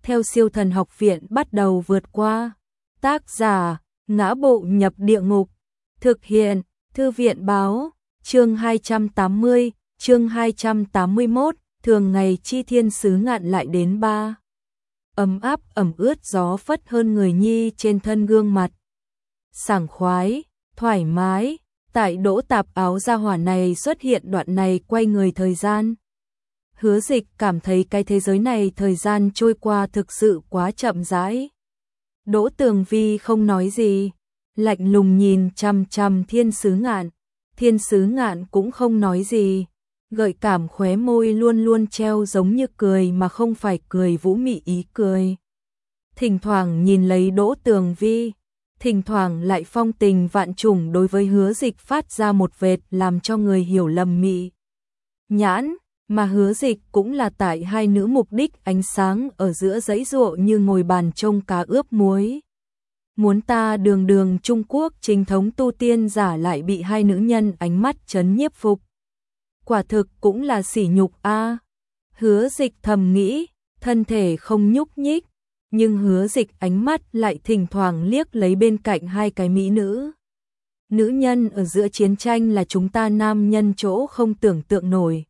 theo Siêu Thần Học Viện bắt đầu vượt qua. Tác giả: Ngã Bộ Nhập Địa Ngục. Thực hiện: Thư viện báo. Chương 280, chương 281, thường ngày chi thiên sứ ngạn lại đến ba. Ấm áp ẩm ướt gió phất hơn người nhi trên thân gương mặt. Sảng khoái, thoải mái, tại Đỗ Tạp Áo gia hỏa này xuất hiện đoạn này quay người thời gian. Hứa Dịch cảm thấy cái thế giới này thời gian trôi qua thực sự quá chậm rãi. Đỗ Tường Vi không nói gì, lạnh lùng nhìn chằm chằm Thiên Sứ Ngạn. Thiên Sứ Ngạn cũng không nói gì, gợi cảm khóe môi luôn luôn treo giống như cười mà không phải cười vũ mị ý cười. Thỉnh thoảng nhìn lấy Đỗ Tường Vi, thỉnh thoảng lại phong tình vạn trùng đối với Hứa Dịch phát ra một vệt làm cho người hiểu lầm mị nhãn, mà Hứa Dịch cũng là tại hai nữ mục đích ánh sáng ở giữa giãy giụa như ngồi bàn trông cá ướp muối. Muốn ta đường đường Trung Quốc chính thống tu tiên giả lại bị hai nữ nhân ánh mắt chấn nhiếp phục. Quả thực cũng là sỉ nhục a. Hứa Dịch thầm nghĩ, thân thể không nhúc nhích, nhưng Hứa Dịch ánh mắt lại thỉnh thoảng liếc lấy bên cạnh hai cái mỹ nữ. Nữ nhân ở giữa chiến tranh là chúng ta nam nhân chỗ không tưởng tượng nổi.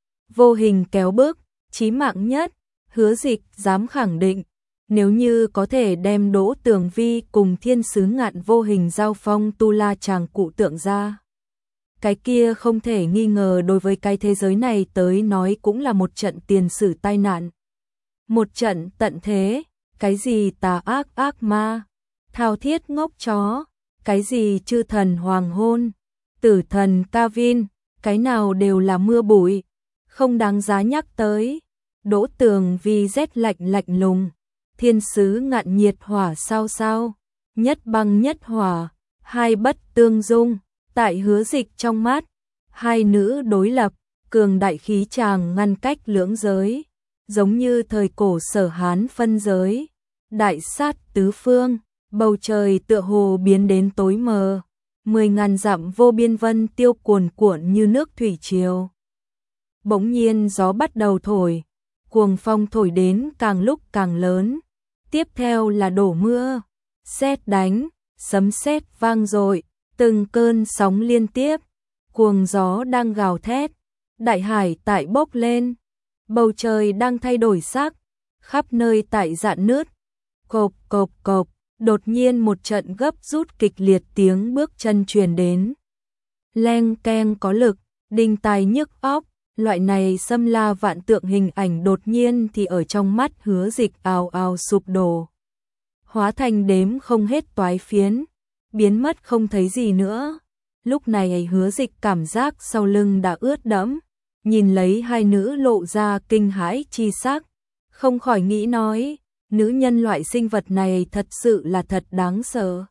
Vô hình kéo bước, chí mạng nhất, Hứa Dịch dám khẳng định, nếu như có thể đem Đỗ Tường Vi cùng Thiên Sứ Ngạn vô hình giao phong tu la chàng cụ tượng ra. Cái kia không thể nghi ngờ đối với cái thế giới này tới nói cũng là một trận tiền sử tai nạn. Một trận tận thế, cái gì tà ác ác ma, thao thiết ngốc chó, cái gì chư thần hoàng hôn, tử thần Kavin, cái nào đều là mưa bụi, không đáng giá nhắc tới. Đỗ Tường Vi rét lạnh lạnh lùng, Thiên Sứ Ngạn nhiệt hỏa sao sao, nhất băng nhất hỏa, hai bất tương dung. Tại Hứa Dịch trong mắt, hai nữ đối lập, cường đại khí tràng ngăn cách lưỡng giới, giống như thời cổ Sở Hán phân giới, đại sát tứ phương, bầu trời tựa hồ biến đến tối mờ, 10.000 dặm vô biên vân tiêu cuồn cuộn như nước thủy triều. Bỗng nhiên gió bắt đầu thổi, cuồng phong thổi đến càng lúc càng lớn, tiếp theo là đổ mưa, sét đánh, sấm sét vang dội. Từng cơn sóng liên tiếp, cuồng gió đang gào thét, đại hải tại bốc lên, bầu trời đang thay đổi sắc, khắp nơi tại rạn nứt. Cộp cộp cộp, đột nhiên một trận gấp rút kịch liệt tiếng bước chân truyền đến. Leng keng có lực, đinh tai nhức óc, loại này xâm la vạn tượng hình ảnh đột nhiên thì ở trong mắt Hứa Dịch ào ào sụp đổ, hóa thành đếm không hết toái phiến, biến mất không thấy gì nữa. Lúc này Hứa Dịch cảm giác sau lưng đã ướt đẫm, nhìn lấy hai nữ lộ ra kinh hãi chi sắc, không khỏi nghĩ nói, nữ nhân loại sinh vật này thật sự là thật đáng sợ.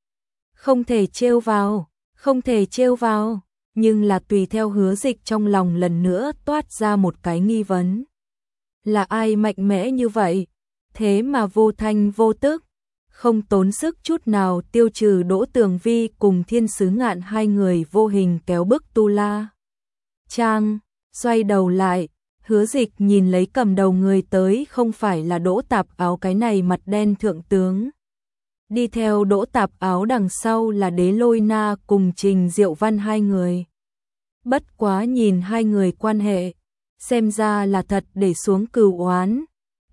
Không thể trêu vào, không thể trêu vào, nhưng là tùy theo Hứa Dịch trong lòng lần nữa toát ra một cái nghi vấn. Là ai mạnh mẽ như vậy, thế mà vô thanh vô tức, không tốn sức chút nào tiêu trừ Đỗ Tường Vi cùng Thiên Sứ Ngạn hai người vô hình kéo bức tu la Trang. Xoay đầu lại, Hứa Dịch nhìn lấy cầm đầu người tới không phải là Đỗ Tạp Áo cái này mặt đen thượng tướng. Đi theo Đỗ Tạp Áo đằng sau là Đế Lôi Na cùng Trình Diệu Văn hai người. Bất quá nhìn hai người quan hệ, xem ra là thật để xuống cừu oán.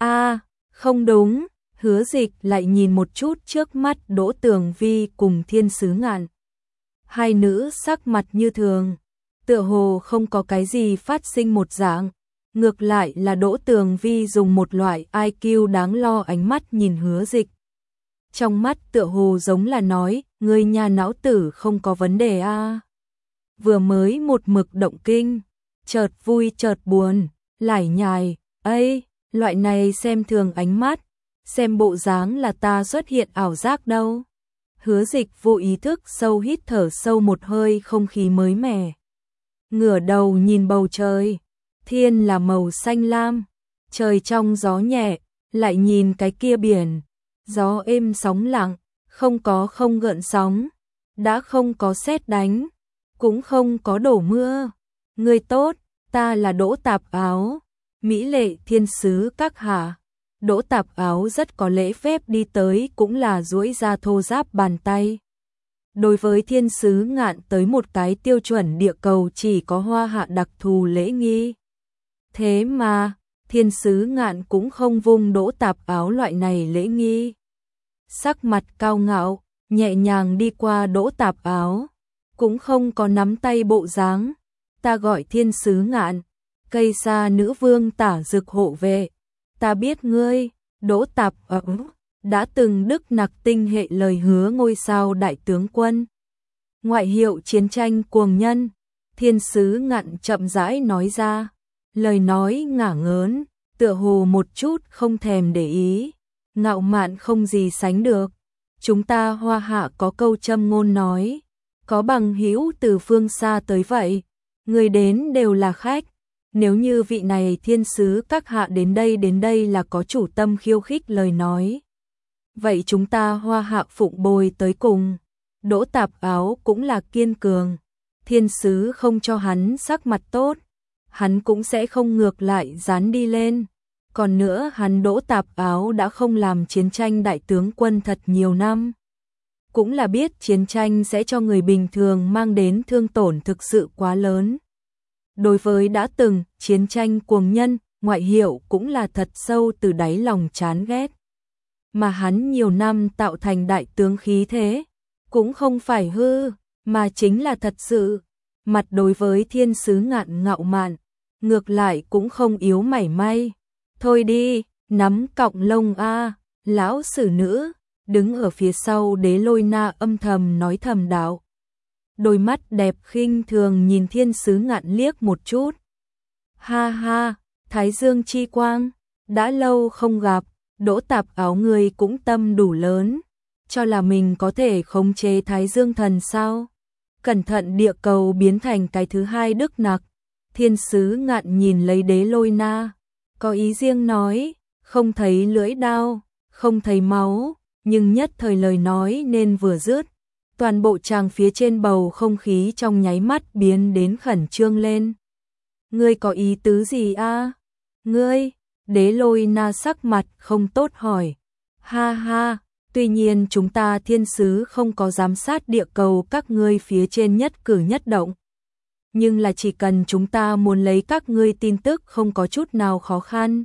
Không đúng. Hứa Dịch lại nhìn một chút trước mắt Đỗ Tường Vi cùng Thiên Sứ Ngạn. Hai nữ sắc mặt như thường, tựa hồ không có cái gì phát sinh một dạng, ngược lại là Đỗ Tường Vi dùng một loại IQ đáng lo ánh mắt nhìn Hứa Dịch. Trong mắt tựa hồ giống là nói, người nhà não tử không có vấn đề a. Vừa mới một mực động kinh, chợt vui chợt buồn, lải nhải, loại này xem thường ánh mắt, xem bộ dáng là ta xuất hiện ảo giác đâu. Hứa Dịch vô ý thức sâu hít thở sâu một hơi không khí mới mẻ. Ngửa đầu nhìn bầu trời, thiên là màu xanh lam, trời trong gió nhẹ, lại nhìn cái kia biển, gió êm sóng lặng, không gợn sóng, đã không có sét đánh, cũng không có đổ mưa. Người tốt, ta là Đỗ Tạp Áo, mỹ lệ thiên sứ các hạ. Đỗ Tạp Áo rất có lễ phép đi tới cũng là duỗi ra thô ráp bàn tay. Đối với thiên sứ Ngạn tới một cái tiêu chuẩn địa cầu chỉ có Hoa Hạ đặc thù lễ nghi. Thế mà, thiên sứ Ngạn cũng không vung Đỗ Tạp Áo loại này lễ nghi. Sắc mặt cao ngạo, nhẹ nhàng đi qua Đỗ Tạp Áo, cũng không có nắm tay bộ dáng. Ta gọi thiên sứ Ngạn, cây sa nữ vương Tả Dực hộ vệ. Ta biết ngươi, Đỗ Tạp Áo đã từng đức nặc tinh hệ lời hứa ngôi sao đại tướng quân. Ngoại hiệu chiến tranh cuồng nhân, thiên sứ Ngạn chậm rãi nói ra, lời nói ngả ngớn, tựa hồ một chút không thèm để ý, ngạo mạn không gì sánh được. Chúng ta Hoa Hạ có câu châm ngôn nói, có bằng hữu từ phương xa tới vậy, người đến đều là khách. Nếu như vị này thiên sứ các hạ đến đây là có chủ tâm khiêu khích lời nói. Vậy chúng ta Hoa Hạ phụng bồi tới cùng. Đỗ Tạp Áo cũng là kiên cường. Thiên sứ không cho hắn sắc mặt tốt, hắn cũng sẽ không ngược lại dán đi lên. Còn nữa hắn Đỗ Tạp Áo đã không làm chiến tranh đại tướng quân thật nhiều năm. Cũng là biết chiến tranh sẽ cho người bình thường mang đến thương tổn thực sự quá lớn. Đối với đã từng chiến tranh cuồng nhân, ngoại hiệu cũng là thật sâu từ đáy lòng chán ghét. Mà hắn nhiều năm tạo thành đại tướng khí thế, cũng không phải hư, mà chính là thật sự. Mặt đối với thiên sứ Ngạn ngạo mạn, ngược lại cũng không yếu mảy may. Thôi đi, nắm cọng lông a, lão sử nữ, đứng ở phía sau Đế Lôi Na âm thầm nói thầm đạo. Đôi mắt đẹp khinh thường nhìn thiên sứ Ngạn liếc một chút. Ha ha, Thái Dương chi quang, đã lâu không gặp, Đỗ Tạp Áo người cũng tâm đủ lớn, cho là mình có thể khống chế Thái Dương thần sao? Cẩn thận địa cầu biến thành cái thứ hai Đức Nặc. Thiên sứ Ngạn nhìn lấy Đế Lôi Na, có ý riêng nói, không thấy lưỡi đao, không thấy máu, nhưng nhất thời lời nói nên vừa dứt. Toàn bộ tràng phía trên bầu không khí trong nháy mắt biến đến khẩn trương lên. Ngươi có ý tứ gì a? Ngươi, Đế Lôi Na sắc mặt không tốt hỏi. Ha ha, tuy nhiên chúng ta thiên sứ không có giám sát địa cầu các ngươi phía trên nhất cử nhất động. Nhưng là chỉ cần chúng ta muốn lấy các ngươi tin tức không có chút nào khó khăn.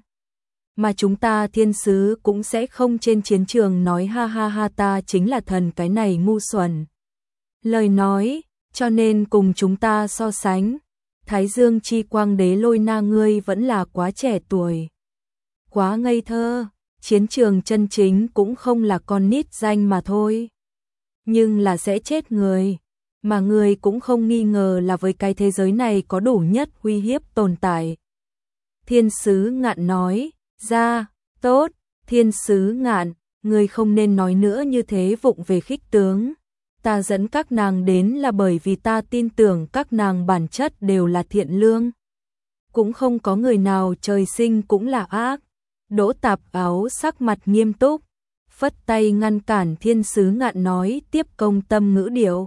Mà chúng ta thiên sứ cũng sẽ không trên chiến trường nói ha ha ha ta chính là thần cái này ngu xuẩn. Lời nói, cho nên cùng chúng ta so sánh, Thái Dương chi quang Đế Lôi Na ngươi vẫn là quá trẻ tuổi. Quá ngây thơ, chiến trường chân chính cũng không là con nít danh mà thôi. Nhưng là sẽ chết người, mà người cũng không nghi ngờ là với cái thế giới này có đủ nhất uy hiếp tồn tại. Thiên sứ Ngạn nói, ra, tốt, thiên sứ Ngạn, người không nên nói nữa như thế vụng về khích tướng. Ta dẫn các nàng đến là bởi vì ta tin tưởng các nàng bản chất đều là thiện lương. Cũng không có người nào trời sinh cũng là ác. Đỗ Tạp Áo sắc mặt nghiêm túc, phất tay ngăn cản thiên sứ Ngạn nói tiếp công tâm ngữ điệu.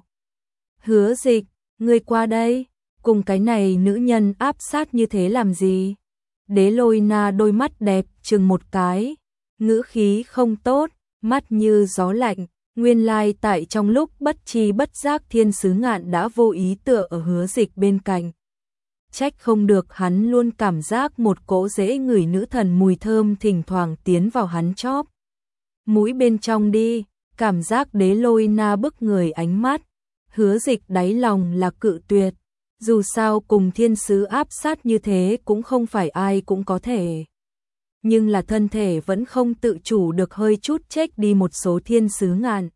Hứa Dịch, ngươi qua đây, cùng cái này nữ nhân áp sát như thế làm gì? Đế Lôi Na đôi mắt đẹp chừng một cái, ngữ khí không tốt, mắt như gió lạnh. Nguyên lai tại trong lúc bất chi bất giác thiên sứ Ngạn đã vô ý tựa ở Hứa Dịch bên cạnh. Trách không được hắn luôn cảm giác một cỗ dễ ngửi nữ thần mùi thơm thỉnh thoảng tiến vào hắn chóp. Mũi bên trong đi, cảm giác Đế Lôi Na bức người ánh mắt. Hứa Dịch đáy lòng là cự tuyệt. Dù sao cùng thiên sứ áp sát như thế cũng không phải ai cũng có thể. Nhưng là thân thể vẫn không tự chủ được hơi chút chếch đi một số thiên sứ Ngạn.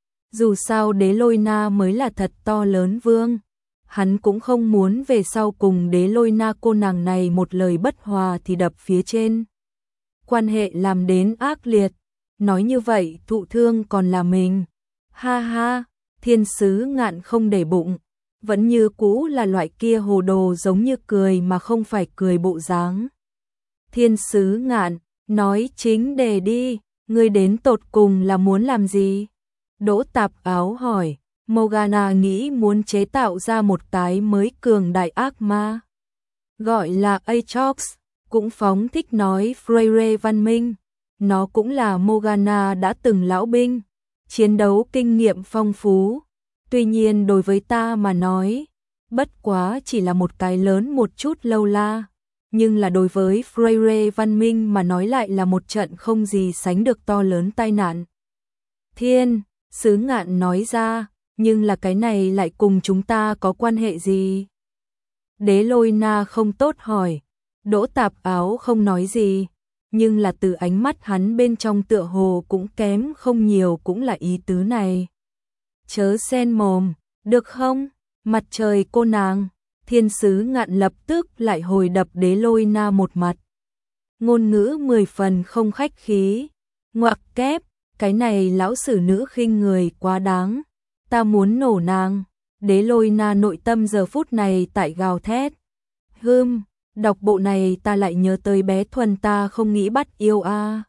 Dù sao Đế Lôi Na mới là thật to lớn vương. Hắn cũng không muốn về sau cùng Đế Lôi Na cô nàng này một lời bất hòa thì đập phía trên. Quan hệ làm đến ác liệt. Nói như vậy thụ thương còn là mình. Ha ha, thiên sứ Ngạn không để bụng. Vẫn như cũ là loại kia hồ đồ giống như cười mà không phải cười bộ dáng. Thiên sứ Ngạn, nói chính đề đi, ngươi đến tột cùng là muốn làm gì? Đỗ Tạp Áo hỏi, Morgana nghĩ muốn chế tạo ra một cái mới cường đại ác ma. Gọi là Atrox, cũng phóng thích nói Freire văn minh. nó cũng là Morgana đã từng lão binh, chiến đấu kinh nghiệm phong phú. Tuy nhiên đối với ta mà nói, bất quá chỉ là một cái lớn một chút lâu la, nhưng là đối với Freire văn minh mà nói lại là một trận không gì sánh được to lớn tai nạn. Thiên, Sứ Ngạn nói ra, nhưng là cái này lại cùng chúng ta có quan hệ gì? Đế Lôi Na không tốt hỏi, Đỗ Tạp Áo không nói gì, nhưng là từ ánh mắt hắn bên trong tựa hồ cũng kém không nhiều cũng là ý tứ này. Chớ xen mồm, được không? Mặt trời cô nàng, Thiên Sứ Ngạn lập tức lại hồi đập Đế Lôi Na một mặt. Ngôn ngữ 10 phần không khách khí, ngoặc kép, cái này lão sử nữ khinh người quá đáng, ta muốn nổ nàng. Đế Lôi Na nội tâm giờ phút này tại gào thét. Đọc bộ này ta lại nhớ tới bé Thuần ta không nghĩ bắt yêu a.